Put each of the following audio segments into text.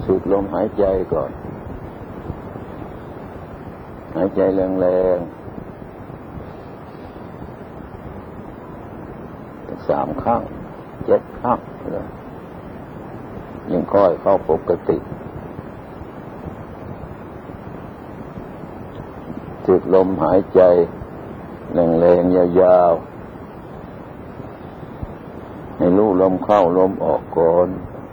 สูดลมหายใจก่อนหายใจแรงๆ3 ครั้ง7 ครั้งยังค่อยเข้าปกติสูดลมหายใจแรงๆยาวๆให้รู้ลมเข้าลมออกก่อน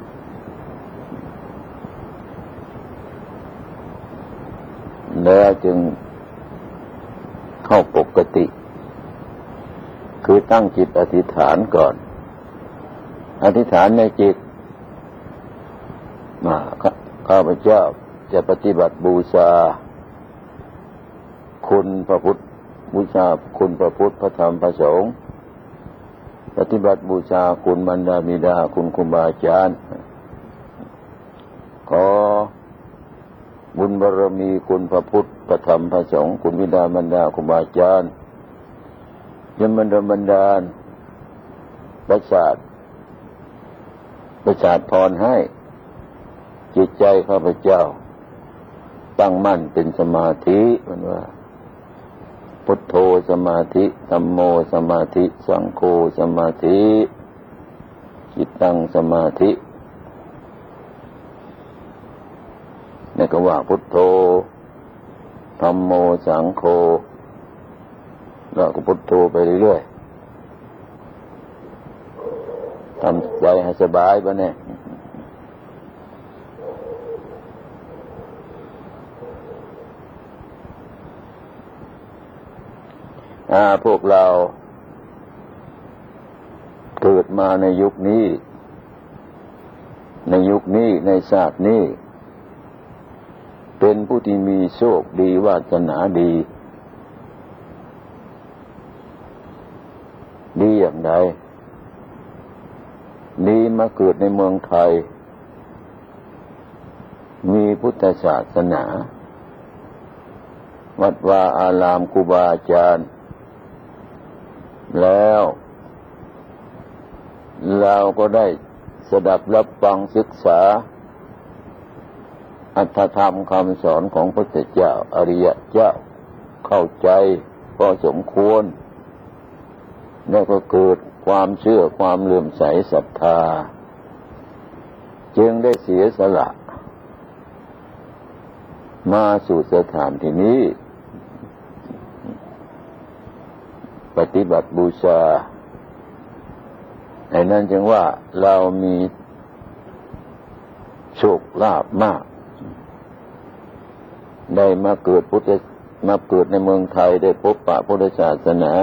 แล้วจึงเข้าปกติคือตั้งจิตอธิษฐานก่อนอธิษฐานในจิตข้าพเจ้าจะปฏิบัติบูชาคุณพระพุทธบูชาคุณพระพุทธพระธรรมพระสงฆ์ปฏิบัติบูชาคุณมารดาบิดาคุณครูบาอาจารย์ขอบุญบารมีคุณพระพุทธพระธรรมพระสงฆ์คุณบิดามารดาครูบาอาจารย์ยังบันดาลประสาทพรให้จิตใจข้าพเจ้าตั้งมั่นเป็นสมาธิมันว่าพุทโธสมาธิธัมโมสมาธิสังโฆสมาธิจิตตั้งสมาธินี่ก็ว่าพุทโธธัมโมสังโฆแล้วก็พุทโธไปเรื่อยๆทำใจให้สบายบ้างเนี่ยพวกเราเกิดมาในยุคนี้ในชาตินี้เป็นผู้ที่มีโชคดีวาสนาดีอย่างไรดีมาเกิดในเมืองไทยมีพุทธศาสนาวัดวาอารามครูบาอาจารย์แล้วเราก็ได้สดับรับฟังศึกษาอรรถธรรมคำสอนของพระพุทธเจ้าอริยเจ้าเข้าใจพอสมควรแล้วก็เกิดความเชื่อความเลื่อมใสศรัทธาจึงได้เสียสละมาสู่สถานที่นี้ปฏิบัติบูชาไอ้นั่นจึงว่าเรามีโชคลาภมากได้มาเกิดในเมืองไทยได้พบปะพุทธศาสนา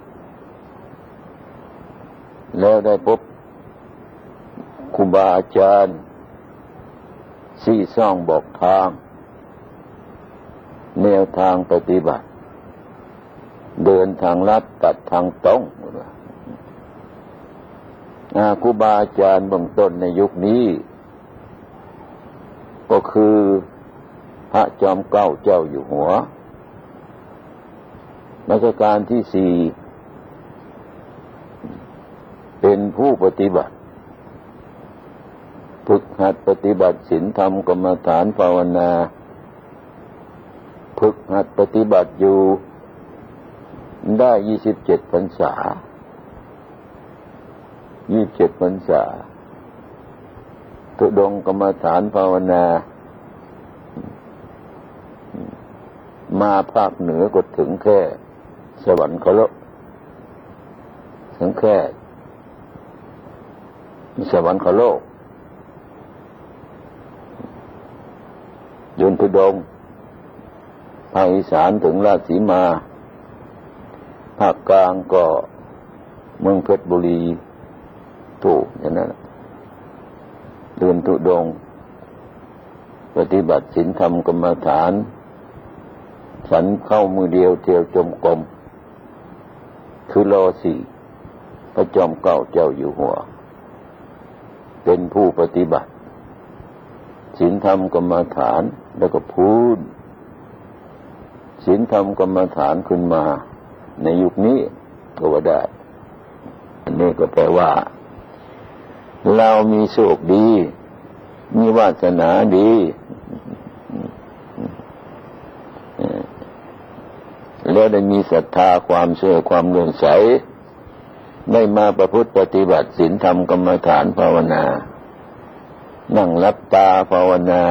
แล้วได้พบครูบาอาจารย์ชี้ช่องบอกทางแนวทางปฏิบัติเดินทางลัดตัดทางตรงครูบาอาจารย์เบื้องต้นในยุคนี้ก็คือพระจอมเกล้าเจ้าอยู่หัวรัชกาลที่ 4เป็นผู้ปฏิบัติฝึกหัดปฏิบัติศีลธรรมกรรมฐานภาวนาฝึกหัดปฏิบัติอยู่ได้27 พรรษาธุดงค์กรรมฐานภาวนามาภาคเหนือก็ถึงแค่สวรรคโลกถึงแค่สวรรคโลกยนทุดงค์ภาคอีสานถึงราชสีมาภาคกลางก็เมืองเพชรบุรีถูกอย่างนั้นเดินทุดงค์ปฏิบัติศีลธรรมกรรมฐานฉันเข้ามือเดียวเที่ยวจมกรมคือร.4 พระจอมเกล้าเจ้าอยู่หัวเป็นผู้ปฏิบัติศีลธรรมกรรมฐานแล้วก็พูดศีลธรรมกรรมฐานขึ้นมาในยุคนี้ก็ว่าได้อันนี้ก็แปลว่าเรามีโชคดีมีวาสนาดีแล้วได้มีศรัทธาความเชื่อความเลื่อมใสได้มาประพฤติปฏิบัติศีลธรรมกรรมฐานภาวนานั่งหลับตาภาวนา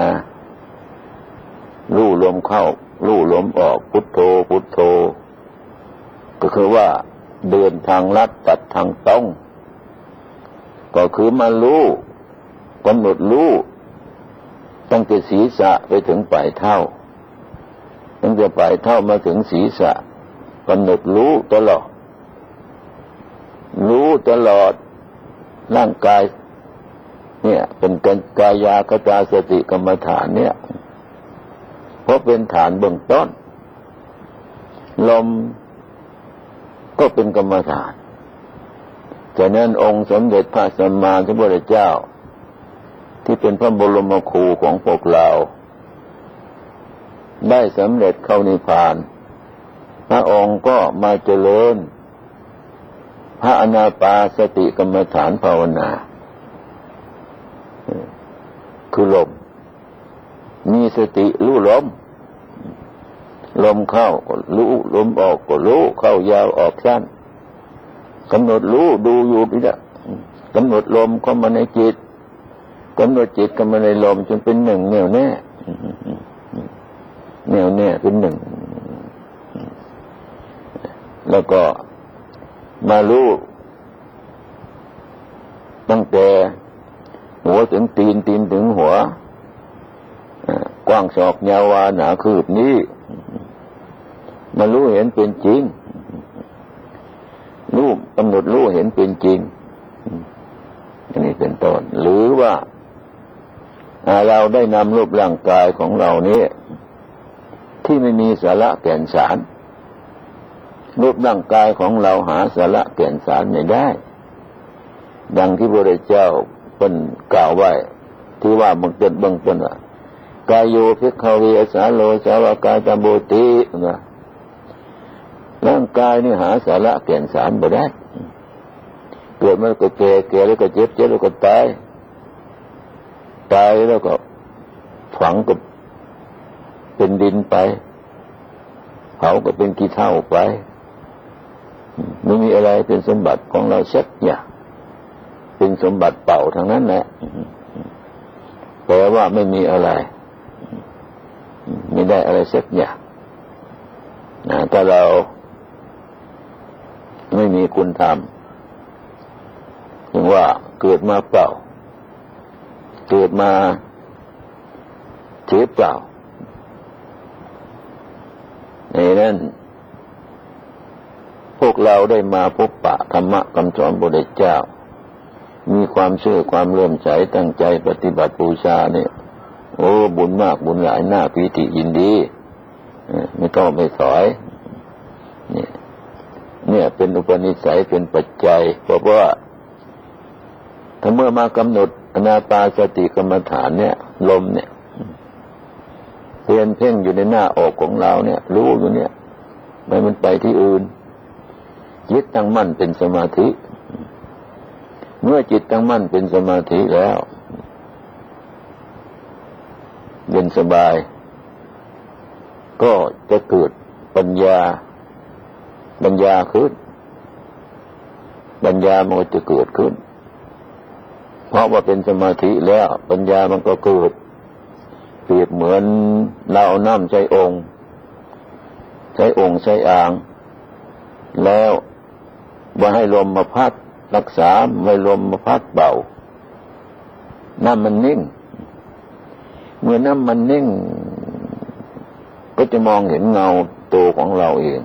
รู้ลมเข้ารู้ลมออกพุทโธพุทโธก็คือว่าเดินทางลัดตัดทางตรงก็คือมารู้กำหนดรู้ตั้งแต่ศีรษะไปถึงปลายเท้าตั้งแต่ปลายเท้ามาถึงศีรษะกำหนดรู้ตลอดรู้ตลอดร่างกายเนี่ยเป็นกายคตาสติกรรมฐานเนี่ยเพราะเป็นฐานเบื้องต้นลมก็เป็นกรรมฐานฉะนั้นองค์สมเด็จพระสัมมาสัมพุทธเจ้าที่เป็นพระบรมครูของพวกเราได้สำเร็จเข้านิพพานพระองค์ก็มาเจริญพระอานาปานสติกรรมฐานภาวนาคือลมมีสติรู้ลมลมเข้าก็รู้ลมออกก็รู้เข้ายาวออกสั้นกำหนดรู้ดูอยู่นี่แหละกำหนดลมเข้ามาในจิตกำหนดจิตเข้ามาในลมจนเป็นหนึ่งแน่วแน่แน่วแน่เป็นหนึ่งแล้วก็มารู้ตั้งแต่หัวถึงตีนตีนถึงหัวกว้างศอกยาววาหนาคืบนี้มารู้เห็นเป็นจริงรู้กำหนดรู้เห็นเป็นจริงอันนี้เป็นต้นหรือว่าเราได้นำรูปร่างกายของเรานี้ที่ไม่มีสาระแก่นสารรูปร่างกายของเราหาสาระแก่นสารไม่ได้ดังที่พระพุทธเจ้าเป็นกล่าวไว้ที่ว่าเบื้องต้นว่ากายโยภิกขเวสาโลสาวกายตโบตินะร่างกายนี่หาสาระแก่นสารไม่ได้เกิดมาก็แก่แล้วก็เจ็บแล้วก็ตายแล้วก็ฝังก็เป็นดินไปเผาก็เป็นขี้เถ้าไปไม่มีอะไรเป็นสมบัติของเราสักอย่างเป็นสมบัติเปล่าทั้งนั้นแหละแปลว่าไม่มีอะไรไม่ได้อะไรสักอย่างถ้าเราไม่มีคุณธรรมถึงว่าเกิดมาเปล่าเกิดมาเฉยเปล่าในนั้นพวกเราได้มาพบปะธรรมะคำสอนพระพุทธเจ้ามีความเชื่อความเลื่อมใสตั้งใจปฏิบัติบูชาเนี่ยโอ้บุญมากบุญหลายหน้าปีติยินดีไม่ต้องไปถอยเนี่ยเป็นอุปนิสัยเป็นปัจจัยเพราะว่าถ้าเมื่อมากำหนดอานาปานสติกรรมฐานเนี่ยลมเนี่ยเพ่งอยู่ในหน้าอกของเราเนี่ยรู้อยู่เนี่ยไม่มันไปที่อื่นจิตตั้งมั่นเป็นสมาธิเมื่อจิตตั้งมั่นเป็นสมาธิแล้วเย็นสบายก็จะเกิดปัญญาขึ้นปัญญามันก็จะเกิดขึ้นเพราะว่าเป็นสมาธิแล้วปัญญามันก็เกิดเปรียบเหมือนเราเอาน้ำใส่องค์ใส่อ่างแล้วว่าให้ลมมาพัดรักษาไม่ลมมาพัดเบาน้ำมันนิ่งเมื่อน้ำมันนิ่งก็จะมองเห็นเงาตัวของเราเอง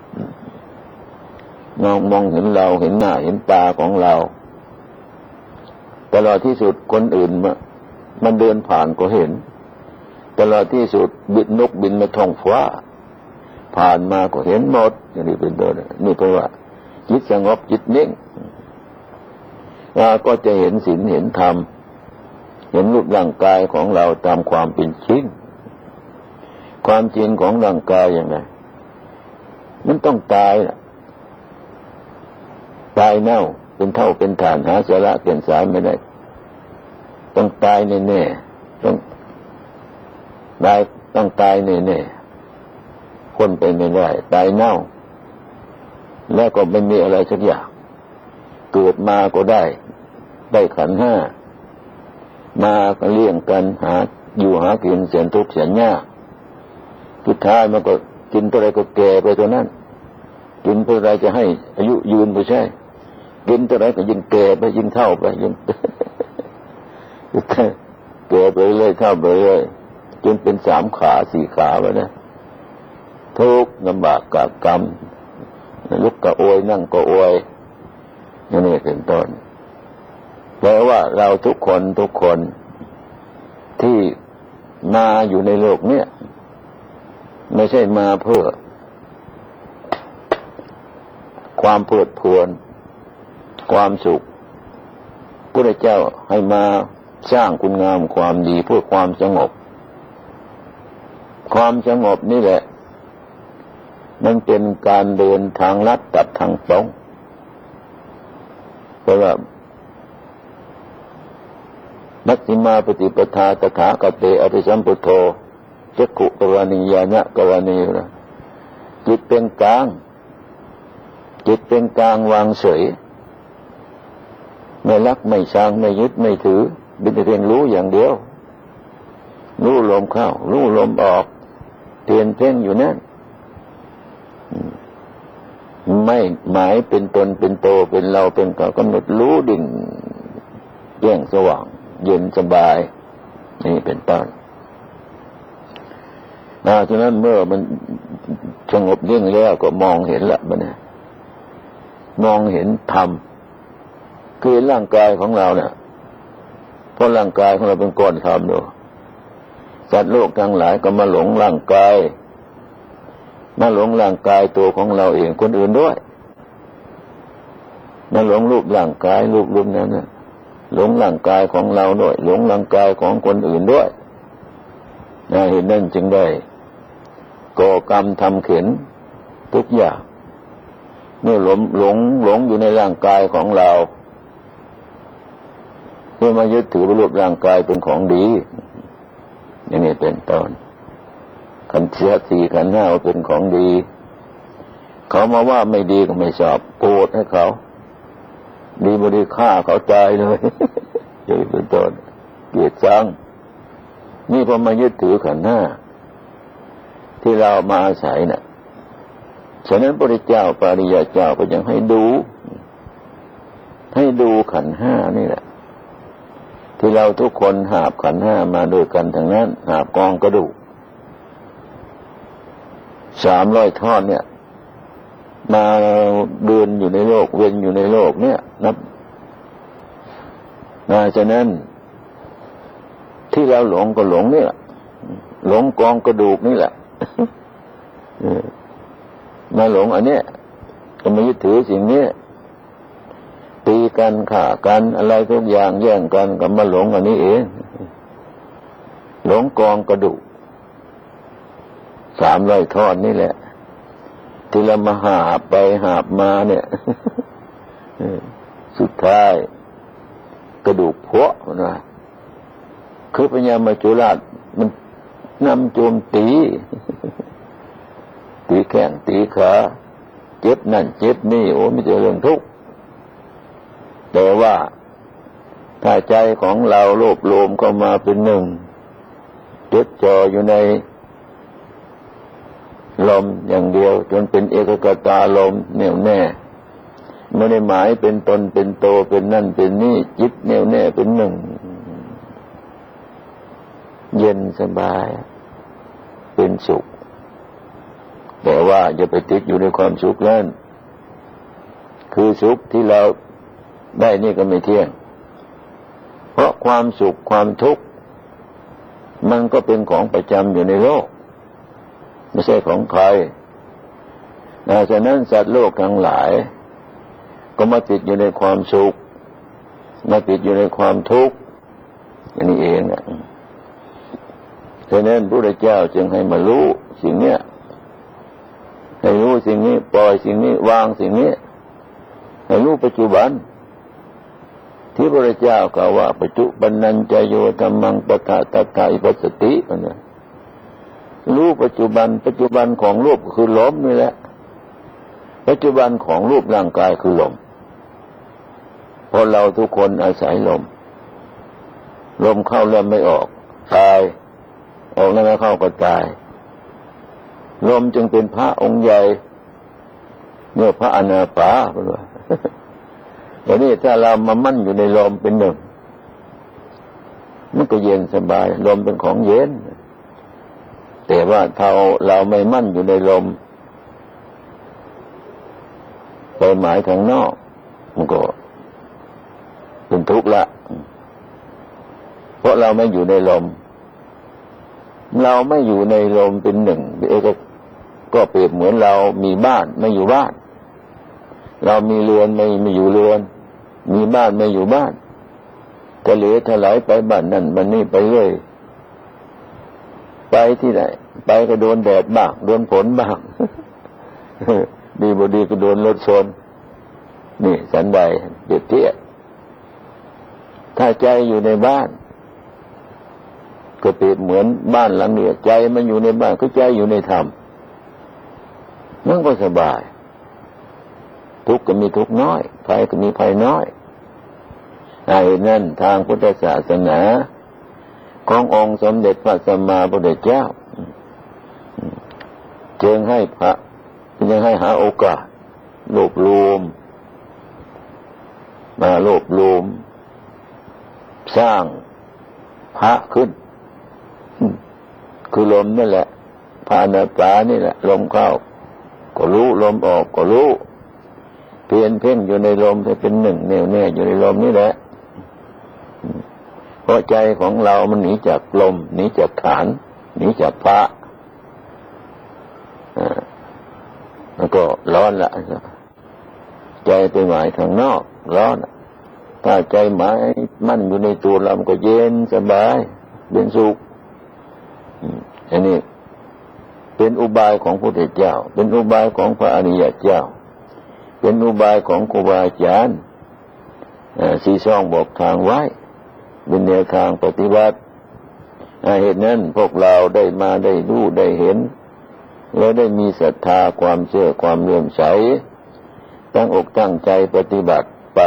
มองเห็นเราเห็นหน้าเห็นตาของเราตลอดที่สุดคนอื่นมันเดินผ่านก็เห็นตลอดที่สุดนกบินมาท้องฟ้าผ่านมาก็เห็นหมดอย่างนี้เป็นต้นนี่เพราะว่าจิตสงบจิตนิ่งเราก็จะเห็นศีลเห็นธรรมเห็นรูปร่างกายของเราตามความเป็นจริงความจริงของร่างกายอย่างไรมันต้องตายเน่าเป็นเท่าเป็นฐานหาสาระแก่นสารไม่ได้ต้องตายแน่ต้องตายแน่ๆพ้นไปไม่ได้ตายเน่าแล้วก็ไม่มีอะไรสักอย่างเกิดมาก็ได้ขันธ์ห้ามาก็เลี้ยงกันหาอยู่หากินเสียนทุกข์เสียนยากสุดท้ายมันก็กินเท่าไรก็แก่ไปตัวนั้นกินเท่าไรจะให้อายุยืนไปใช่กินเท่าไรก็ยิ่งแก่ไปยิ่งเท่าไปยิ่งแก่ไปเรื่อยเท่าไปเรื่อยจนเป็น3 ขา4 ขาไปนะทุกข์ลำบากกากรรมลุกก็โอยนั่งก็โอยอย่างนี้เป็นต้นแปลว่าเราทุกคนที่มาอยู่ในโลกเนี้ยไม่ใช่มาเพื่อความเพลิดเพลินความสุขพระเจ้าให้มาสร้างคุณงามความดีเพื่อความสงบความสงบนี่แหละมันเป็นการเดินทางลัดตัดทางตรงเพราะว่ามัชฌิมาปฏิปทาตถาคเตอภิสัมพุทโธจักขุกวานิญาณกวานินะจิตเป็นกลางวางเฉยไม่รักไม่ชังไม่ยึดไม่ถือเป็นแต่เพียงรู้อย่างเดียวรู้ลมเข้ารู้ลมออกเตียนเพ่งอยู่นั่นไม่หมายเป็นตนเป็นโตเป็นเราเป็นเขากำหนดรู้ดิ่งแจ้งสว่างเย็นสบายนี่เป็นต้นฉะนั้นเมื่อมันสงบนิ่งแล้วก็มองเห็นละมันเนี่ยมองเห็นธรรมคือร่างกายของเราเนี่ยเพราะร่างกายของเราเป็นก้อนธรรมอยู่สัตว์โลกทั้งหลายก็มาหลงร่างกายมาหลงร่างกายตัวของเราเองคนอื่นด้วยมาหลงรูปร่างกายรูปนั้นน่ะหลงร่างกายของเราด้วยหลงร่างกายของคนอื่นด้วยเหตุนั้นจึงได้ก่อกรรมทำเข็ญทุกอย่างเมื่อหลงอยู่ในร่างกายของเราเพื่อมายึดถือรูปร่างกายเป็นของดีอย่างนี้เป็นต้นขันธ์4 ขันธ์ 5เป็นของดีเขามาว่าไม่ดีก็ไม่ชอบโกรธให้เขาดีบ่ดีฆ่าเขาตายเลยอย่างนี้เป็นต้นเกลียดชังนี่พอมายึดถือขันธ์ 5ที่เรามาอาศัยน่ะฉะนั้นพระพุทธเจ้าปริยเจ้าก็ยังให้ดูขันธ์ 5นี่แหละที่เราทุกคนหาบขันธ์ 5มาด้วยกันทั้งนั้นหาบกองกระดูก300 ท่อนเนี่ยมาเดินอยู่ในโลกเวียนอยู่ในโลกเนี่ยนับฉะนั้นที่เราหลงก็หลงนี่แหละหลงกองกระดูกนี่แหละมาหลงอันเนี้ยก็มายึดถือสิ่งนี้ตีกันฆ่ากันอะไรทุกอย่างแย่งกันก็มาหลงอันนี้เองหลงกองกระดูก300 ท่อนนี่แหละที่เรามาหาบไปหาบมาเนี่ยสุดท้ายกระดูกพวะนะคือพญามัจจุราชมันนำโจมตีแข้งตีขาเจ็บนั่นเจ็บนี่โอ้ไม่เจอเรื่องทุกข์แต่ว่าถ้าใจของเราโลภโลภเข้ามาเป็นหนึ่งจดจ่ออยู่ในลมอย่างเดียวจนเป็นเอกคตาลมแน่วแน่ไม่ได้หมายเป็นตนเป็นโตเป็นนั่นเป็นนี่จิตแน่วแน่เป็นหนึ่งเย็นสบายเป็นสุขแต่ว่าอย่าไปติดอยู่ในความสุขนั้นคือสุขที่เราได้นี่ก็ไม่เที่ยงเพราะความสุขความทุกข์มันก็เป็นของประจำอยู่ในโลกไม่ใช่ของใครฉะนั้นสัตว์โลกทั้งหลายก็มาติดอยู่ในความสุขมาติดอยู่ในความทุกข์อย่างนี้เองฉะนั้นพระพุทธเจ้าจึงให้มารู้สิ่งเนี้ยให้รู้สิ่งนี้ปล่อยสิ่งนี้วางสิ่งนี้ให้รู้ปัจจุบันที่พระเจ้ากล่าวว่าปัจจุบันนัญจโยธัมมังปะทะตถาอิปัสสตินะรู้ปัจจุบันของรูปคือลมนี่แหละปัจจุบันของรูปร่างกายคือลมเพราะเราทุกคนอาศัยลมเข้าแล้วไม่ออกตายออกแล้วไม่เข้าก็ตายลมจึงเป็นพระองค์ใหญ่เมื่อพระอนาปาไปเลยวันนี้ถ้าเรามามั่นอยู่ในลมเป็นหนึ่งมันก็เย็นสบายลมเป็นของเย็นแต่ว่าถ้าเราไม่มั่นอยู่ในลมไปหมายทางนอกมันก็เป็นทุกข์ละเพราะเราไม่อยู่ในลมเราไม่อยู่ในลมเป็นหนึ่งก็เปรียบเหมือนเรามีบ้านไม่อยู่บ้านเรามีเรือนไม่อยู่เรือนมีบ้านไม่อยู่บ้านทะเลถลายไปบ้านนั่นบ้านนี้ไปเรื่อยไปที่ไหนไปก็โดนแดดบ้างโดนฝนบ้างดีบ่ดีก็โดนรถชนนี่สันใดเปรียบเทียบถ้าใจอยู่ในบ้านก็เปรียบเหมือนบ้านหลังนี้ใจมันอยู่ในบ้านก็ใจอยู่ในธรรมมันก็สบายทุกข์ก็มีทุกข์น้อยภัยก็มีภัยน้อยไอ้นั่นทางพุทธศาสนาขององค์สมเด็จพระสัมมาสัมพุทธเจ้าจึงให้หาโอกาสรวบรวมสร้างพระขึ้นคือลมนั่นแหละพระอนาปานี่แหละลมเข้าก็รู้ลมออกก็รู้เพียรเพ่งอยู่ในลมให้เป็นหนึ่งแน่วแน่อยู่ในลมนี่แหละเพราะใจของเรามันหนีจากลมหนีจากฐานหนีจากพระมันก็ร้อนละใจไปหมายทางนอกร้อนถ้าใจหมายมั่นอยู่ในตัวเรามันก็เย็นสบายเป็นสุขอันนี้เป็นอุบายของพระพุทธเจ้าเป็นอุบายของพระอริยเจ้าเป็นอุบายของครูบาอาจารย์สี่ช่องบอกทางไว้เป็นแนวทางปฏิบัติเหตุนั้นพวกเราได้มาได้รู้ได้เห็นแล้วได้มีศรัทธาความเชื่อความเลื่อมใสตั้งอกตั้งใจปฏิบัติไป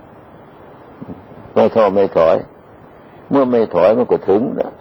ไม่ท้อไม่ถอยเมื่อไม่ถอยมันก็ถึงนะ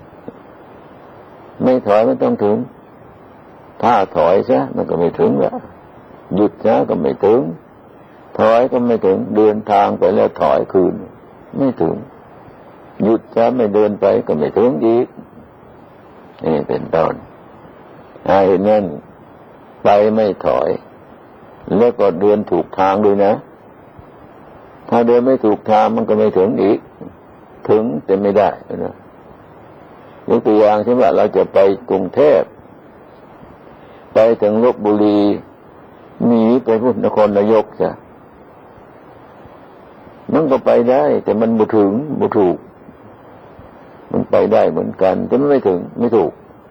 ไม่ถอยมันต้องถึงถ้าถอยซะมันก็ไม่ถึงละหยุดซะก็ไม่ถึงถอยก็ไม่ถึงเดินทางไปแล้วถอยคืนไม่ถึงหยุดซะไม่เดินไปก็ไม่ถึงอีกนี่เป็นต้นเห็นนั่นไปไม่ถอยแล้วก็เดินถูกทางด้วยนะถ้าเดินไม่ถูกทางมันก็ไม่ถึงอีกถึงแต่ไม่ได้นะยกตัวอย่างเช่นว่าเราจะไปกรุงเทพไปถึงลพบุรีหนีไปพุทธนครนายกซะมันก็ไปได้แต่มันบ่ถึงบ่ถูกมันไปได้เหมือนกันแต่มันไม่ถึงไม่ถูก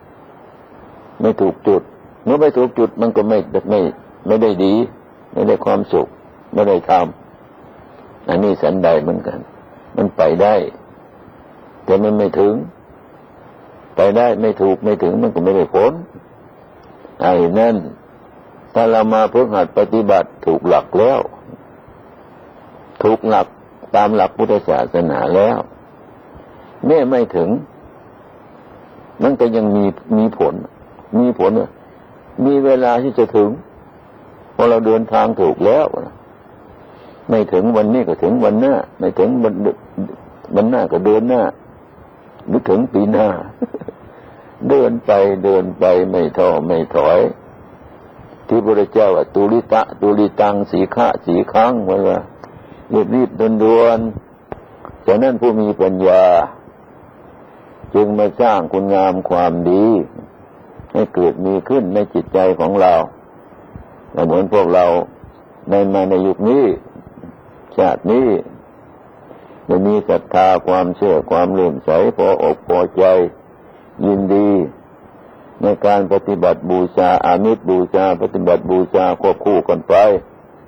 จุดเมื่อไม่ถูกจุดมันก็ไม่ได้ดีไม่ได้ความสุขไม่ได้ทำอันนี้สันใดเหมือนกันมันไปได้แต่มันไม่ถึงไปได้ไม่ถูกไม่ถึงมันก็ไม่ได้ผลไอ้นั่นถ้าเรามาฝึกหัดปฏิบัติถูกหลักแล้วถูกหลักตามหลักพุทธศาสนาแล้วแม้ไม่ถึงมันก็ยังมีผลมีเวลาที่จะถึงพอเราเดินทางถูกแล้วไม่ถึงวันนี้ก็ถึงวันหน้าไม่ถึงวันหน้าก็เดือนหน้าหรือถึงปีหน้าเดินไปไม่ท้อไม่ถอยที่พระเจ้าว่าตุลิตังสีฆะสีครั้งว่ารีบด่วนฉะนั้นผู้มีปัญญาจึงมาสร้างคุณงามความดีให้เกิดมีขึ้นในจิตใจของเราเหมือนพวกเราในยุคนี้ชาตินี้จะมีศรัทธาความเชื่อความเลื่อมใสพออกพอใจยินดีในการปฏิบัติบูชาอามิสบูชาปฏิบัติบูชาควบคู่กันไป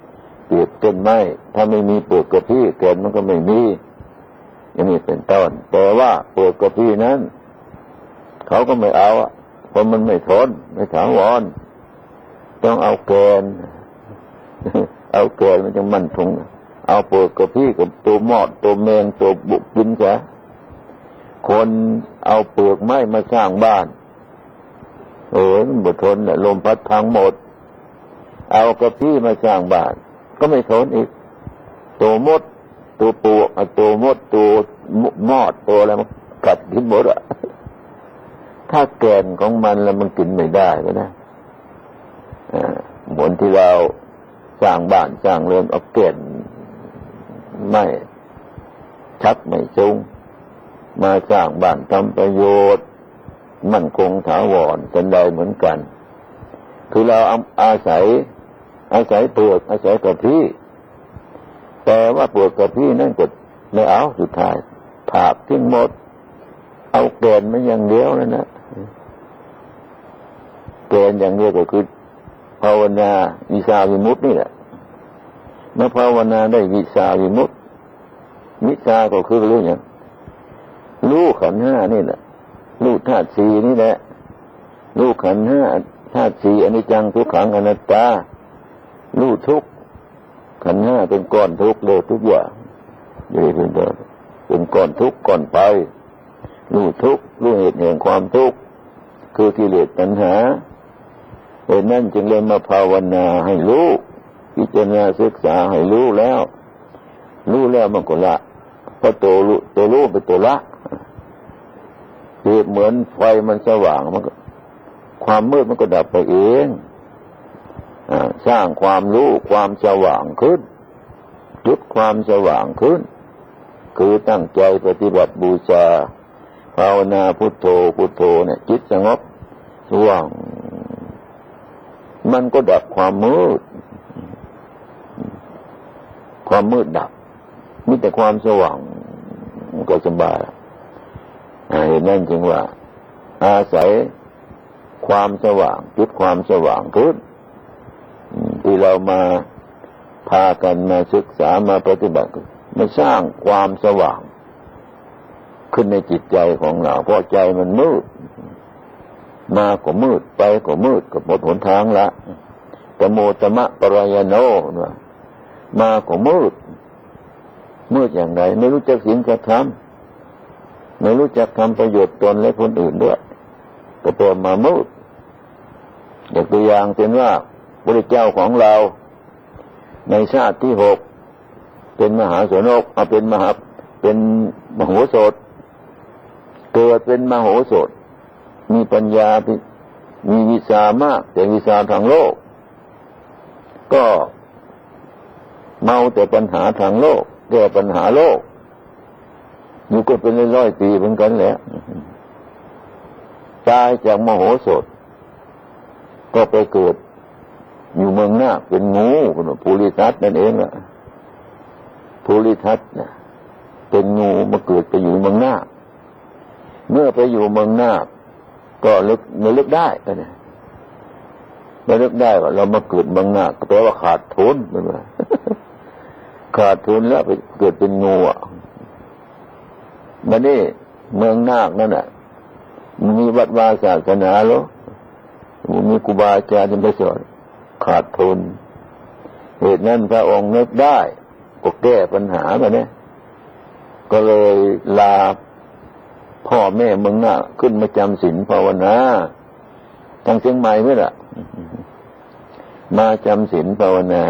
เปรียบต้นไม้ถ้าไม่มีเปลือกกระพี้แก่นมันก็ไม่มีอย่างนี้เป็นต้นแต่ว่าเปลือกกระพี้นั้นเขาก็ไม่เอาเพราะมันไม่ทนไม่ถาวรต้องเอาแกนเอาแกนมันจะมั่นคงเอาเปลือกกระพี้กับตัวมอดตัวแมงตัวบุกบินซะคนเอาเปลือกไม้มาสร้างบ้านมันบ่ทนลมพัดพังหมดเอากระพี้มาสร้างบ้านก็ไม่ทนอีกตัวมดตัวปลวกตัวมดตัวมอดตัวอะไรมันกัดกินหมดอ่ะถ้าแกนของมันแล้วมันกินไม่ได้ก็นะเหมือนที่เราสร้างบ้านสร้างเรือนเอาแกนไม่ชักไม่สูงมาสร้างบ้านทำประโยชน์มั่นคงถาวรเป็นใดเหมือนกันคือเราอาศัยเปลือกอาศัยกระพี้แต่ว่าเปลือกกระพี้นั่นก็ไม่เอาสุดท้ายถากทิ้งหมดเอาแกนมันอย่างเดียวนั่นนะแกนอย่างเดียวก็คือภาวนาวิชาวิมุตตินี่แหละเมื่อภาวนาได้วิชาวิมุตติวิชาก็คือรู้อย่างรู้ขันธ์ห้านี่แหละรู้ธาตุสี่นี่แหละรู้ขันธ์ห้าธาตุสี่อนิจจังทุกขังอนัตตารู้ทุกขันธ์ห้าเป็นก้อนทุกข์เลยทุกอย่างนี่เป็นก้อนทุกข์ก้อนไปรู้ทุกข์รู้เหตุแห่งความทุกข์คือกิเลสตัณหาเหตุนั้นจึงเลยมาภาวนาให้รู้พิจารณาศึกษาให้รู้แล้วมันก็ละเพราะตัวรู้เป็นตัวละเปรียบเหมือนไฟมันสว่างมันก็ความมืดมันก็ดับไปเองสร้างความรู้ความสว่างขึ้นจุดความสว่างขึ้นคือตั้งใจปฏิบัติบูชาภาวนาพุทโธพุทโธเนี่ยจิตสงบสว่างมันก็ดับความมืดดับมีแต่ความสว่างมันก็สบายเห็นนั่นจึงว่าอาศัยความสว่างจุดความสว่างขึ้นที่เรามาพากันมาศึกษามาปฏิบัติมาสร้างความสว่างขึ้นในจิตใจของเราเพราะใจมันมืดมาก็มืดไปก็มืดก็หมดหนทางละตโมตมะปรายโนมาก็มืดอย่างไรไม่รู้จักศีลจักธรรมไม่รู้จักทำประโยชน์ตนและคนอื่นด้วยก็เปิดมามืดอย่างตัวอย่างเป็นว่าพระเจ้าของเราในชาติที่6เป็นมหาโสนกเป็นมโหสถเกิดเป็นมโหสถมีปัญญามีวิชามากแต่วิชาทางโลกก็เมาแต่ปัญหาทางโลกแก้ปัญหาโลกอยู่ก็เป็นร้อยปีเหมือนกันแหละตายจากมโหสถก็ไปเกิดอยู่เมืองนาคเป็นงูภูริทัตนั่นเองล่ะภูริทัตน่ะเป็นงูมาเกิดไปอยู่เมืองนาคเมื่อไปอยู่เมืองนาคก็นึกได้ก็เนี่ยนึกได้ว่าเรามาเกิดเมืองนาคก็แปลว่าขาดทุนนั่นแหละขาดทุนแล้วไปเกิดเป็นงูอ่ะมานี่เมืองนาคนั่นน่ะมีวัดวาศาสนาหรอมีครูบาอาจารย์จะไปสอนขาดทุนเหตุนั้นพระองค์นึกได้ก็แก้ปัญหาไปเนี่ยก็เลยลาพ่อแม่เมืองนาคขึ้นมาจำศีลภาวนาทางเชียงใหม่เมื่อล่ะมาจำศีลภาวนา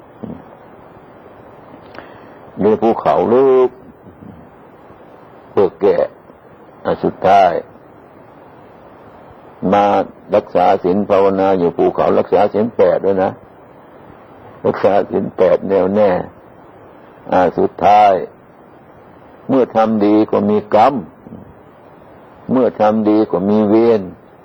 ในภูเขาลึกเพื่อแก่สุดท้ายมารักษาศีลภาวนาอยู่ภูเขารักษาศีล8ด้วยนะรักษาศีล8แน่วแน่สุดท้ายเมื่อทำดีก็มีกรรมเมื่อทำดีก็มีเวร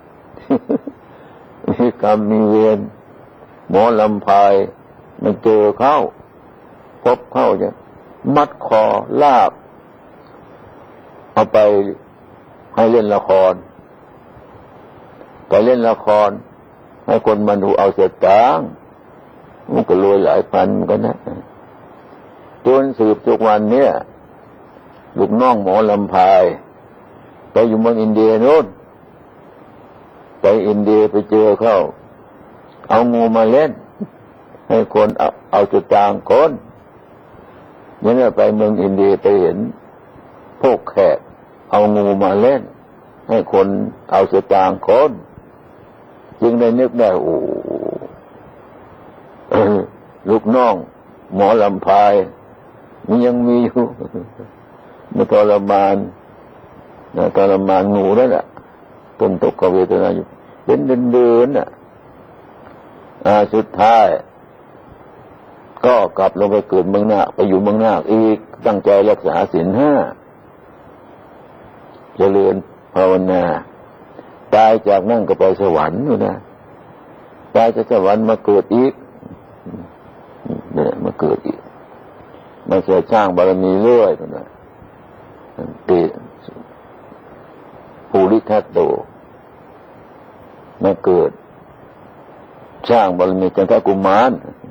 มีกรรมมีเวรหมอลำพายมันเจอเข้าพบเข้าจะมัดคอลากเอาไปให้เล่นละครไปเล่นละครให้คนมาดูเอาเสียตังค์มันก็รวยหลายพันกันนะจนสืบทุกวันเนี่ยลูกน้องหมอลำพายไปอยู่เมืองอินเดียโน่นไปอินเดียไปเจอเข้าเอางูมาเล่นให้คนเอาจุดจางคนเนี่ยไปเมืองอินเดียไปเห็นพวกแขกเอางูมาเล่นให้คนเอาจุดจางคนจึงได้นึกได้โอ้ลูกน้องหมอลำพายมันยังมีอยู่มันทรมานงูนั่นแหละต้นตกเวทนาอยู่เป็นเดือนน่ะสุดท้ายก็กลับลงไปเกิดเมืองนาคไปอยู่เมืองนาคอีกตั้งใจรักษาศีล 5เจริญภาวนาตายจากนั่นก็ไปสวรรค์นู่นนะตายจากสวรรค์มาเกิดอีกเนี่ยมาเกิดอีกมาเสียสร้างบารมีเรื่อยนะปีภูริทัตโตมาเกิดสร้างบารมีจันทกุมาร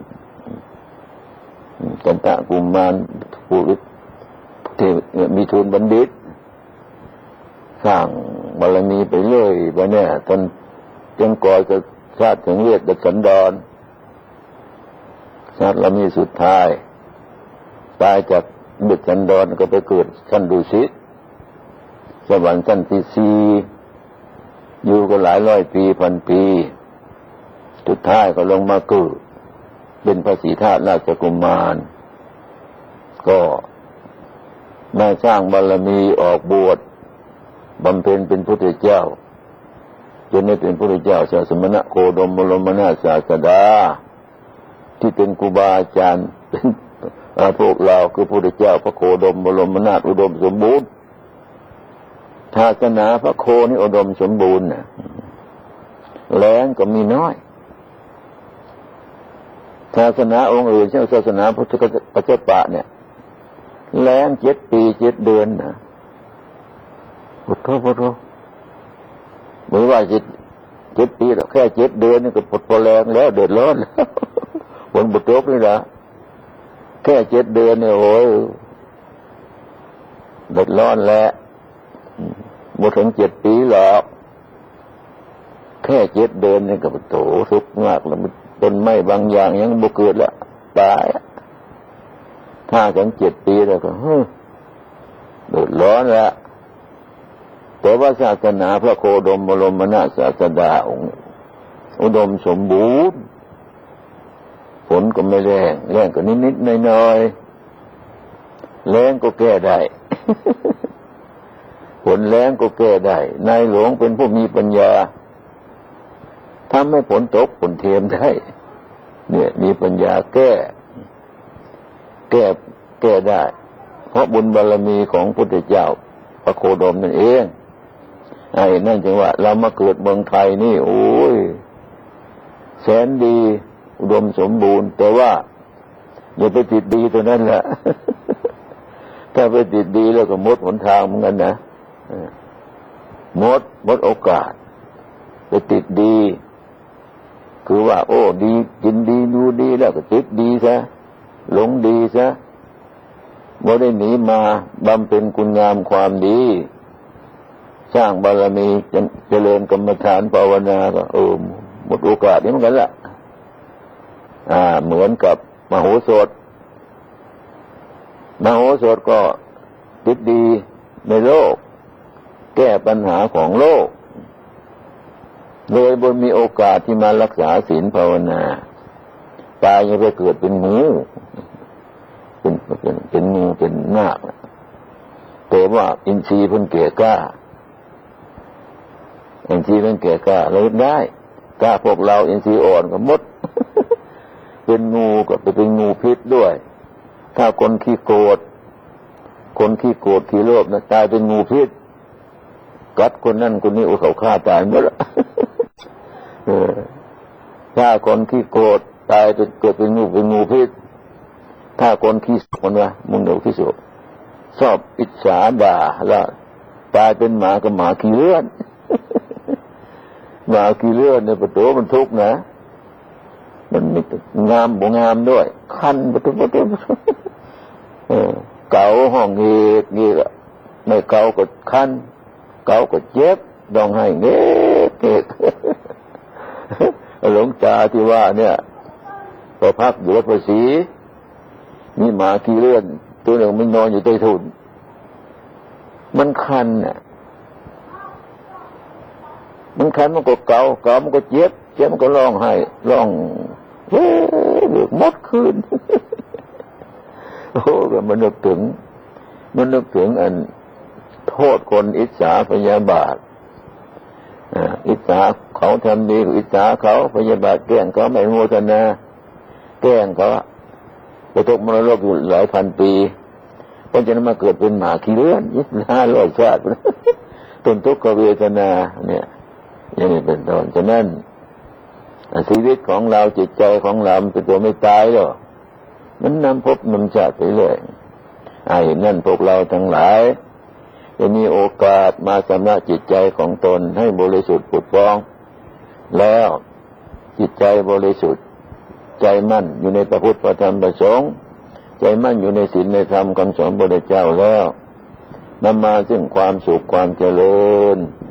ภูริที่มีทุนบัณฑิตสร้างบารมีไปเรื่อยไปเนี่ยจนก่อจะชาติถึงเรียกเด็กสันดรชาติละมีสุดท้ายตายจากเด็กสันดรก็ไปเกิดชั้นดุสิตสวรรค์ชั้นที่ 4อยู่ก็หลายร้อยปีพันปีสุดท้ายก็ลงมาเกิดเป็นพระศรีธาตุราชกุมารก็มาสร้างบารมีออกบวชบำเพ็ญเป็นพระพุทธเจ้าจนได้เป็นพระพุทธเจ้าสมณะโคดมบรมนาถศาสดาที่เป็นครูบาอาจารย์เป็นพวกเราคือพระพุทธเจ้าพระโคดมบรมนาถอุดมสมบูรณ์ศาสนาพระโคนี่อุดมสมบูรณ์นะแรงก็มีน้อยศาสนาองค์อื่นเช่นศาสนาพุทธกัจจปะเนี่ยแรง7 ปี7 เดือนนะพุทโธเหมือนว่า7 ปีแล้วแค่7 เดือนนี่ก็พอแรงแล้วเดือดร้อนแล้วฝนบุตรนี่ละแค่7 เดือนเนี่ยโอ้ยเดือดร้อนแล้วหมดถึง7 ปีหรอกแค่7 เดือนนี่ก็โตทุกข์มากแล้วต้นไม้บางอย่างยังบ่เกิดละตายถ้าถึง7 ปีแล้วก็เดือดร้อนแล้วแต่ว่าศาสนาพระโคดมบรมนาถศาสดาองค์อุดมสมบูรณ์ฝนก็ไม่แรงก็นิดๆหน่อยๆแรงก็แก้ได้ฝนแรงก็แก้ได้นายหลวงเป็นผู้มีปัญญาทำให้ฝนตกฝนเทียมได้เนี่ยมีปัญญาแก้ได้เพราะบุญบารมีของพุทธเจ้าพระโคดมนั่นเองนั่นจึงว่าเรามาเกิดเมืองไทยนี่โอ้ยแสนดีอุดมสมบูรณ์แต่ว่าอย่าไปติดดีตัวนั้นแหละถ้าไปติดดีแล้วก็หมดหนทางเหมือนกันนะหมดโอกาสไปติดดีคือว่าโอ้ดีกินดีดูดีแล้วก็ติดดีซะหลงดีซะบ่ได้หนีมาบำเพ็ญคุณงามความดีสร้างบารมีเจริญกรรมฐานภาวนาก็หมดโอกาสนี้เหมือนกันละเหมือนกับมโหสถก็ติดดีในโลกแก้ปัญหาของโลกเลยบนมีโอกาสที่มารักษาศีลภาวนาตายยังไปเกิดเป็นงูเป็นงูเป็นนาคแต่ว่าอินทรีย์เพิ่นเก่กล้าเลยได้กล้าพวกเราอินทรีย์อ่อนก็หมดเป็นงูก็ไปเป็นงูพิษด้วยถ้าคนขี้โกรธขี้โลภนะตายเป็นงูพิษกัดคนนั่นคนนี้เขาฆ่าตายหมดละถ้าคนขี้โกรธตายเกิดเป็นงูพิษถ้าคนขี้คนว่ามุนโดขี้โศกชอบอิจฉาด่าแล้วตายเป็นหมากับหมาขี้เลื่อนหมาขี้เลื่อนเนี่ยประตูมันทุกข์นะมันไม่งามบ่งามด้วยคันประตูเกาห้องเหตุนี่แหละไม่เกาก็คันเกาก็เจ็บดองให้เงี้ยหลวงตาที่ว่าเนี่ยพอพักบวชภาษีนี่หมาขี้เลื่อนตัวหนึ่งมันนอนอยู่ใต้ถุนมันคันน่ะมันคันมันก็เกามันก็เจ็บมันก็ร้องให้ร้องเฮ้ยหมดคืนโอ้ก็มันนึกถึงอันโทษคนอิจฉาพยาบาทอิจฉาเขาทำดีอิจฉาเขาพยาบาทแกล้งเขาไม่โมทนาแกล้งเขาไปตกมรดกอยู่หลายพันปีเพราะฉะนั้นมาเกิดเป็นหมาขี้เลื่อน500 ชาติต้นทุกขเวทนาเนี่ยอย่างนี้เป็นต้นฉะนั้นชีวิตของเราจิตใจของเราเป็นตัวไม่ตายหรอกมันนำภพนำชาติไปเลยนั่นพวกเราทั้งหลายจะมีโอกาสมาชำระจิตใจของตนให้บริสุทธิ์ผุดฟองแล้วจิตใจบริสุทธิ์ใจมั่นอยู่ในพระพุทธพระธรรมพระสงฆ์ใจมั่นอยู่ในศีลในธรรมคำสอนพระพุทธเจ้าแล้วนำมาซึ่งความสุขความเจริญ